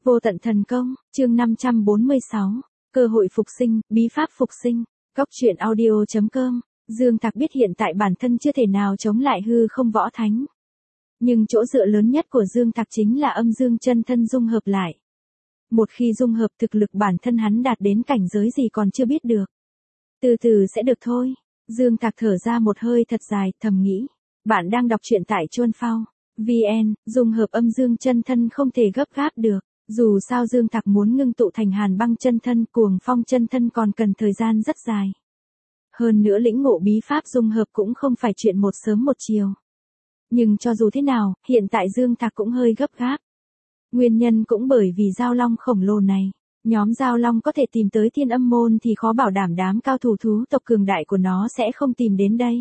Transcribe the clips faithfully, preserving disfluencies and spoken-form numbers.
Vô tận thần công, chương năm trăm bốn mươi sáu, cơ hội phục sinh, bí pháp phục sinh, Cóc truyện audio chấm com, Dương Thạc biết hiện tại bản thân chưa thể nào chống lại hư không võ thánh. Nhưng chỗ dựa lớn nhất của Dương Thạc chính là âm dương chân thân dung hợp lại. Một khi dung hợp thực lực bản thân hắn đạt đến cảnh giới gì còn chưa biết được. Từ từ sẽ được thôi. Dương Thạc thở ra một hơi thật dài, thầm nghĩ. Bạn đang đọc truyện tại Chuan Phao. vê en, dung hợp âm dương chân thân không thể gấp gáp được. Dù sao Dương Thạc muốn ngưng tụ thành Hàn Băng chân thân, Cuồng Phong chân thân còn cần thời gian rất dài. Hơn nữa lĩnh ngộ bí pháp dung hợp cũng không phải chuyện một sớm một chiều. Nhưng cho dù thế nào, hiện tại Dương Thạc cũng hơi gấp gáp. Nguyên nhân cũng bởi vì Giao Long khổng lồ này. Nhóm Giao Long có thể tìm tới Thiên Âm Môn thì khó bảo đảm đám cao thủ thú tộc cường đại của nó sẽ không tìm đến đây.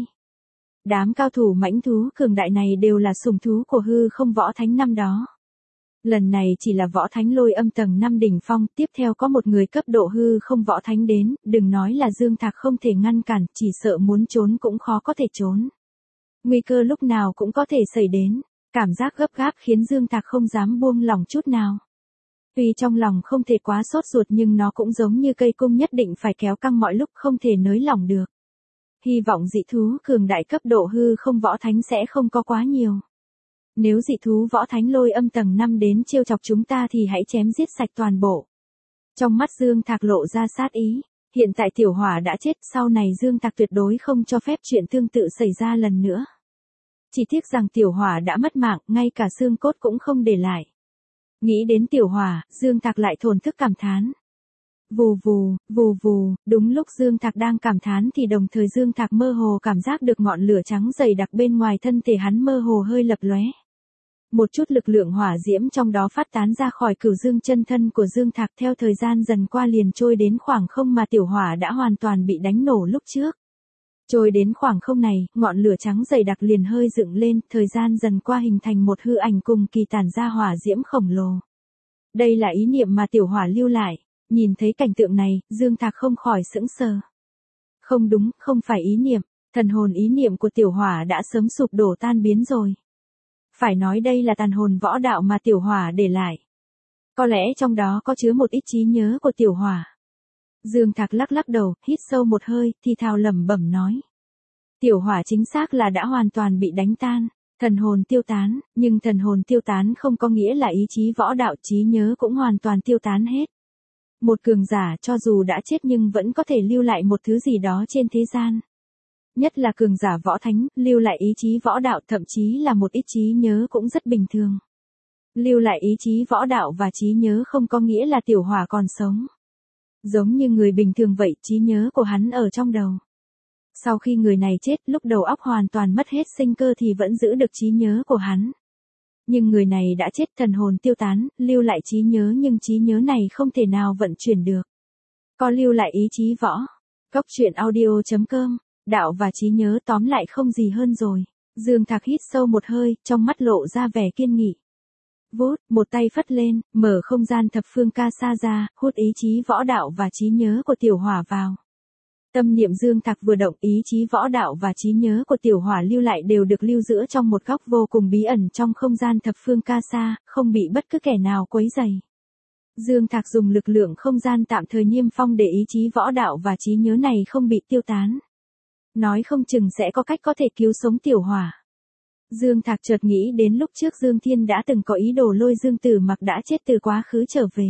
Đám cao thủ mãnh thú cường đại này đều là sủng thú của hư không võ thánh năm đó. Lần này chỉ là võ thánh Lôi Âm tầng năm đỉnh phong, tiếp theo có một người cấp độ hư không võ thánh đến, đừng nói là Dương Thạc không thể ngăn cản, chỉ sợ muốn trốn cũng khó có thể trốn. Nguy cơ lúc nào cũng có thể xảy đến, cảm giác gấp gáp khiến Dương Thạc không dám buông lỏng chút nào. Tuy trong lòng không thể quá sốt ruột nhưng nó cũng giống như cây cung nhất định phải kéo căng mọi lúc không thể nới lỏng được. Hy vọng dị thú cường đại cấp độ hư không võ thánh sẽ không có quá nhiều. Nếu dị thú võ thánh Lôi Âm tầng năm đến trêu chọc chúng ta thì hãy chém giết sạch toàn bộ. Trong mắt Dương Thạc lộ ra sát ý, hiện tại tiểu hỏa đã chết, sau này Dương Thạc tuyệt đối không cho phép chuyện tương tự xảy ra lần nữa. Chỉ tiếc rằng tiểu hỏa đã mất mạng, ngay cả xương cốt cũng không để lại. Nghĩ đến tiểu hỏa, Dương Thạc lại thổn thức cảm thán. Vù vù, vù vù, đúng lúc Dương Thạc đang cảm thán thì đồng thời Dương Thạc mơ hồ cảm giác được ngọn lửa trắng dày đặc bên ngoài thân thể hắn mơ hồ hơi lập lóe. Một chút lực lượng hỏa diễm trong đó phát tán ra khỏi cửu dương chân thân của Dương Thạc, theo thời gian dần qua liền trôi đến khoảng không mà tiểu hỏa đã hoàn toàn bị đánh nổ lúc trước. Trôi đến khoảng không này, ngọn lửa trắng dày đặc liền hơi dựng lên, thời gian dần qua hình thành một hư ảnh cùng kỳ tản ra hỏa diễm khổng lồ. Đây là ý niệm mà tiểu hỏa lưu lại, nhìn thấy cảnh tượng này, Dương Thạc không khỏi sững sờ. Không đúng, không phải ý niệm, thần hồn ý niệm của tiểu hỏa đã sớm sụp đổ tan biến rồi. Phải nói đây là tàn hồn võ đạo mà tiểu hỏa để lại. Có lẽ trong đó có chứa một ít trí nhớ của tiểu hỏa. Dương Thạc lắc lắc đầu, hít sâu một hơi, thì thào lẩm bẩm nói. Tiểu hỏa chính xác là đã hoàn toàn bị đánh tan, thần hồn tiêu tán, nhưng thần hồn tiêu tán không có nghĩa là ý chí võ đạo, trí nhớ cũng hoàn toàn tiêu tán hết. Một cường giả cho dù đã chết nhưng vẫn có thể lưu lại một thứ gì đó trên thế gian. Nhất là cường giả võ thánh, lưu lại ý chí võ đạo thậm chí là một ít trí nhớ cũng rất bình thường. Lưu lại ý chí võ đạo và trí nhớ không có nghĩa là tiểu hỏa còn sống. Giống như người bình thường vậy, trí nhớ của hắn ở trong đầu. Sau khi người này chết, lúc đầu óc hoàn toàn mất hết sinh cơ thì vẫn giữ được trí nhớ của hắn. Nhưng người này đã chết, thần hồn tiêu tán, lưu lại trí nhớ nhưng trí nhớ này không thể nào vận chuyển được. Có lưu lại ý chí võ. Cóc truyện audio chấm com, đạo và trí nhớ tóm lại không gì hơn rồi. Dương Thạc hít sâu một hơi, trong mắt lộ ra vẻ kiên nghị. Vút, một tay phất lên, mở không gian thập phương ca sa ra, hút ý chí võ đạo và trí nhớ của tiểu hỏa vào. Tâm niệm Dương Thạc vừa động, ý chí võ đạo và trí nhớ của tiểu hỏa lưu lại đều được lưu giữ trong một góc vô cùng bí ẩn trong không gian thập phương ca sa, không bị bất cứ kẻ nào quấy rầy. Dương Thạc dùng lực lượng không gian tạm thời niêm phong để ý chí võ đạo và trí nhớ này không bị tiêu tán. Nói không chừng sẽ có cách có thể cứu sống tiểu hỏa. Dương Thạc chợt nghĩ đến lúc trước Dương Thiên đã từng có ý đồ lôi Dương Tử Mặc đã chết từ quá khứ trở về.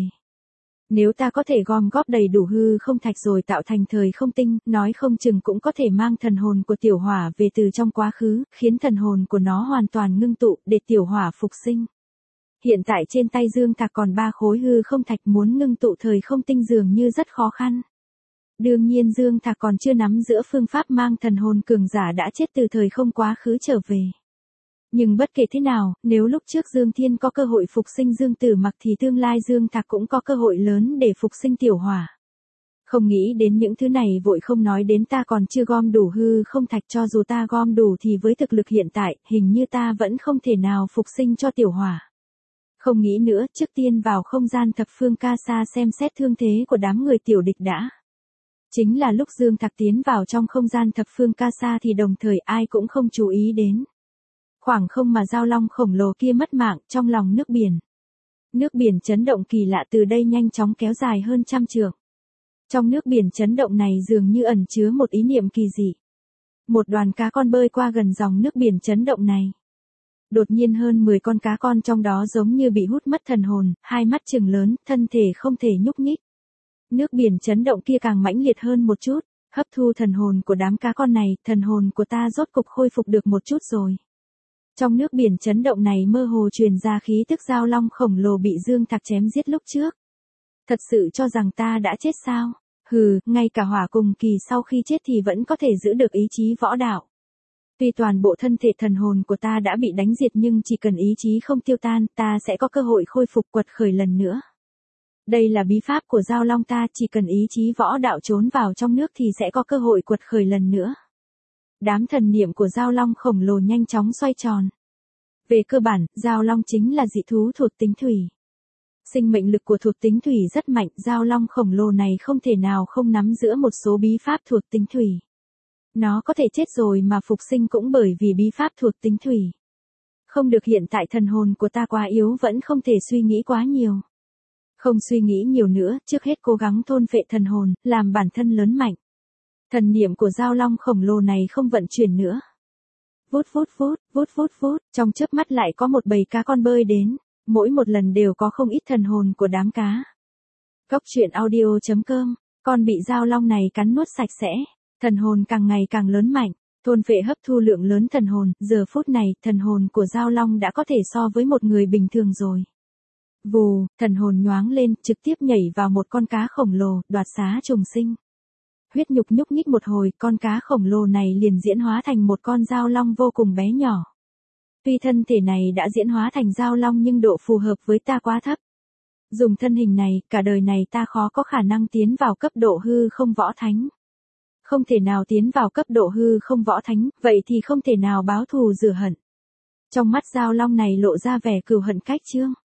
Nếu ta có thể gom góp đầy đủ hư không thạch rồi tạo thành thời không tinh, nói không chừng cũng có thể mang thần hồn của tiểu hỏa về từ trong quá khứ, khiến thần hồn của nó hoàn toàn ngưng tụ để tiểu hỏa phục sinh. Hiện tại trên tay Dương Thạc còn ba khối hư không thạch, muốn ngưng tụ thời không tinh dường như rất khó khăn. Đương nhiên Dương Thạc còn chưa nắm giữ phương pháp mang thần hồn cường giả đã chết từ thời không quá khứ trở về. Nhưng bất kể thế nào, nếu lúc trước Dương Thiên có cơ hội phục sinh Dương Tử Mặc thì tương lai Dương Thạc cũng có cơ hội lớn để phục sinh tiểu hỏa. Không nghĩ đến những thứ này vội không nói đến ta còn chưa gom đủ hư không thạch, cho dù ta gom đủ thì với thực lực hiện tại, hình như ta vẫn không thể nào phục sinh cho tiểu hỏa. Không nghĩ nữa, trước tiên vào không gian thập phương ca sa xem xét thương thế của đám người tiểu địch đã. Chính là lúc Dương Thạc tiến vào trong không gian thập phương ca sa thì đồng thời ai cũng không chú ý đến. Khoảng không mà Giao Long khổng lồ kia mất mạng trong lòng nước biển. Nước biển chấn động kỳ lạ từ đây nhanh chóng kéo dài hơn trăm trượng. Trong nước biển chấn động này dường như ẩn chứa một ý niệm kỳ dị. Một đoàn cá con bơi qua gần dòng nước biển chấn động này. Đột nhiên hơn mười con cá con trong đó giống như bị hút mất thần hồn, hai mắt trừng lớn, thân thể không thể nhúc nhích. Nước biển chấn động kia càng mãnh liệt hơn một chút, hấp thu thần hồn của đám cá con này, thần hồn của ta rốt cục khôi phục được một chút rồi. Trong nước biển chấn động này mơ hồ truyền ra khí tức giao long khổng lồ bị Dương Thạc chém giết lúc trước. Thật sự cho rằng ta đã chết sao? Hừ, ngay cả hỏa cùng kỳ sau khi chết thì vẫn có thể giữ được ý chí võ đạo. Tuy toàn bộ thân thể thần hồn của ta đã bị đánh diệt nhưng chỉ cần ý chí không tiêu tan, ta sẽ có cơ hội khôi phục quật khởi lần nữa. Đây là bí pháp của giao long ta, chỉ cần ý chí võ đạo trốn vào trong nước thì sẽ có cơ hội quật khởi lần nữa. Đám thần niệm của giao long khổng lồ nhanh chóng xoay tròn. Về cơ bản, giao long chính là dị thú thuộc tính thủy. Sinh mệnh lực của thuộc tính thủy rất mạnh, giao long khổng lồ này không thể nào không nắm giữ một số bí pháp thuộc tính thủy. Nó có thể chết rồi mà phục sinh cũng bởi vì bí pháp thuộc tính thủy. Không được, hiện tại thần hồn của ta quá yếu, vẫn không thể suy nghĩ quá nhiều. Không suy nghĩ nhiều nữa, trước hết cố gắng thôn phệ thần hồn, làm bản thân lớn mạnh. Thần niệm của giao long khổng lồ này không vận chuyển nữa. Vút vút vút, vút vút vút, trong chớp mắt lại có một bầy cá con bơi đến, mỗi một lần đều có không ít thần hồn của đám cá. Cốc truyện audio chấm com, con bị giao long này cắn nuốt sạch sẽ, thần hồn càng ngày càng lớn mạnh, thôn phệ hấp thu lượng lớn thần hồn, giờ phút này, thần hồn của giao long đã có thể so với một người bình thường rồi. Vù, thần hồn nhoáng lên, trực tiếp nhảy vào một con cá khổng lồ, đoạt xá trùng sinh. Huyết nhục nhúc nhích một hồi, con cá khổng lồ này liền diễn hóa thành một con giao long vô cùng bé nhỏ. Tuy thân thể này đã diễn hóa thành giao long nhưng độ phù hợp với ta quá thấp. Dùng thân hình này, cả đời này ta khó có khả năng tiến vào cấp độ hư không võ thánh. Không thể nào tiến vào cấp độ hư không võ thánh, vậy thì không thể nào báo thù rửa hận. Trong mắt giao long này lộ ra vẻ cừu hận cách chương.